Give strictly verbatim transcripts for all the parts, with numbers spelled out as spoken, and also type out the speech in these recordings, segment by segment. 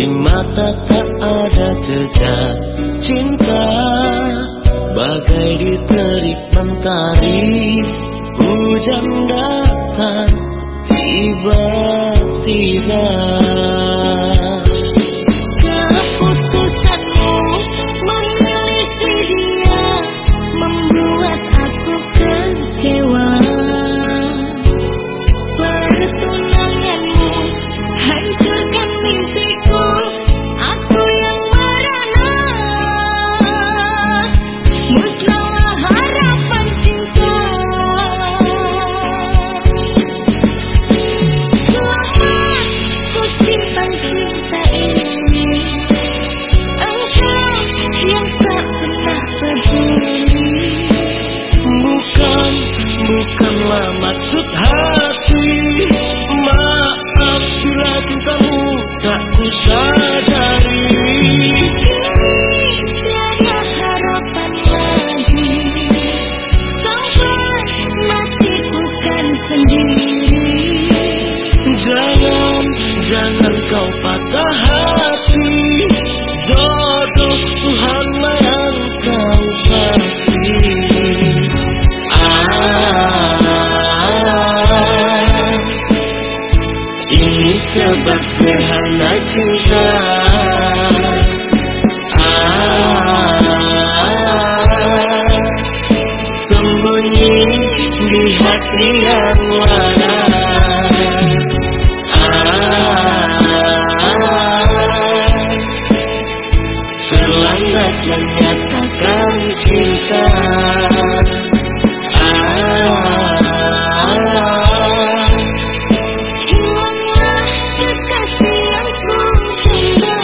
di mata tak ada jejak cinta, bagai diterik mentari. Hujan datang tiba-tiba. Keputusanmu memilih si dia membuat aku kecewa. Pertunanganmu hancurkan mimpiku, aku yang merana. Musnahlah harapan cinta. Selama ku simpan cinta ini, engkau yang tak pernah peduli. Bukan, bukanlah maksud hati. Maaf bila cintamu tak ku sadari. Tiada harapan lagi, sampai mati bukan sendiri. Jangan, jangan kau patah hati. Jodoh Tuhan yang kau kasih. Ah, ini sebab gerhana cinta. Ah, sembunyi di hati yang waras. Terlambat menyatakan cinta. Hilanglah kekasih yang ku cinta.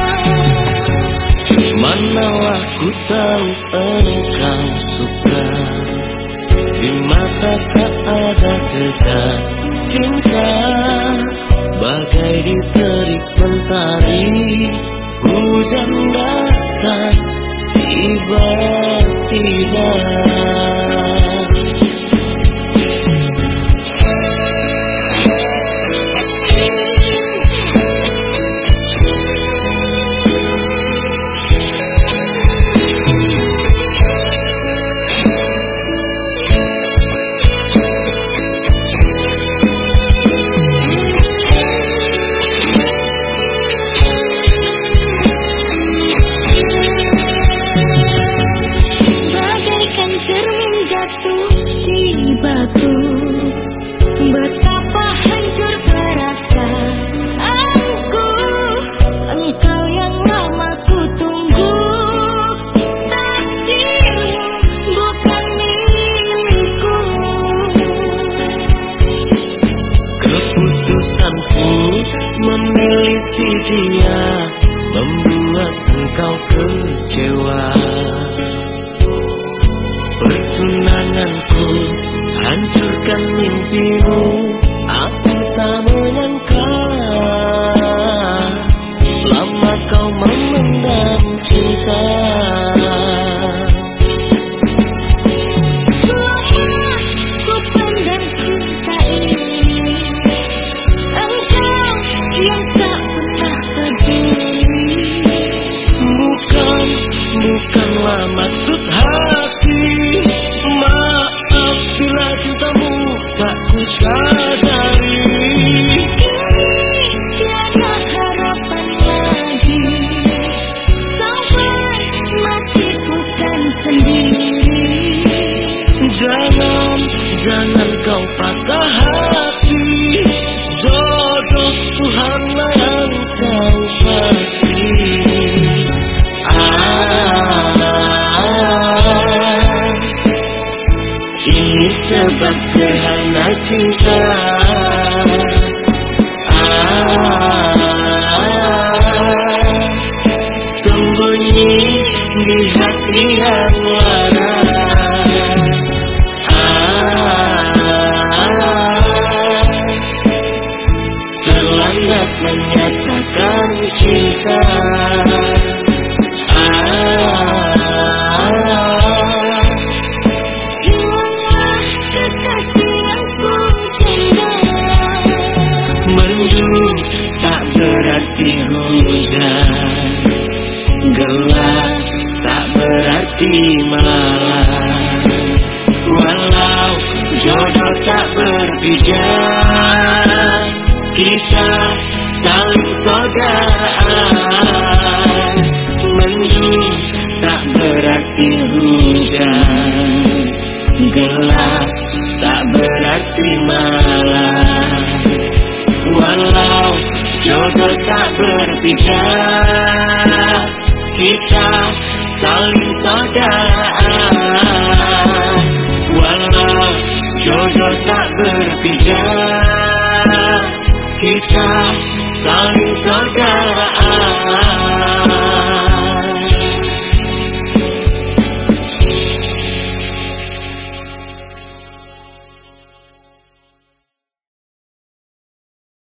Manalah ku tahu engkau suka, di mata tak ada jejak cinta, bagai diterik mentari. Hujan datang tiba-tiba. Bagaikan cermin jatuh di batu, betapa hancur terasa aku. Engkau yang lama ku tunggu, takdirmu bukan milikku. Keputusanku memilih si dia membuat engkau kecewa. Pertunanganku hancurkan mimpimu, aku tak menyangka lama kau memendam cinta. Selama ku pendam cinta ini, engkau yang tak pernah peduli. Bukan, bukanlah maksud hati. Maaf bila cintamu tak ku sadari. Tiada harapan lagi, sampai mati bukan sendiri. Jangan, jangan kau patah hati. Jodoh Tuhan yang kau kasih. Ah, ini sebab gerhana cinta. Ah, sembunyi di hati yang waras. Ah, terlambat menyatakan cinta. Hilanglah kekasih yang ku cinta. Mendung tak berarti hujan. hujan. Gelap tak berarti malam, walau jodoh tak berpijak, kita saling saudaraan. Mendung tak berarti hujan, gelap tak berarti malam, walau jodoh tak berpijak, kita saling saudaraan. Walau jodoh tak berpijak, kita saling saudaraan.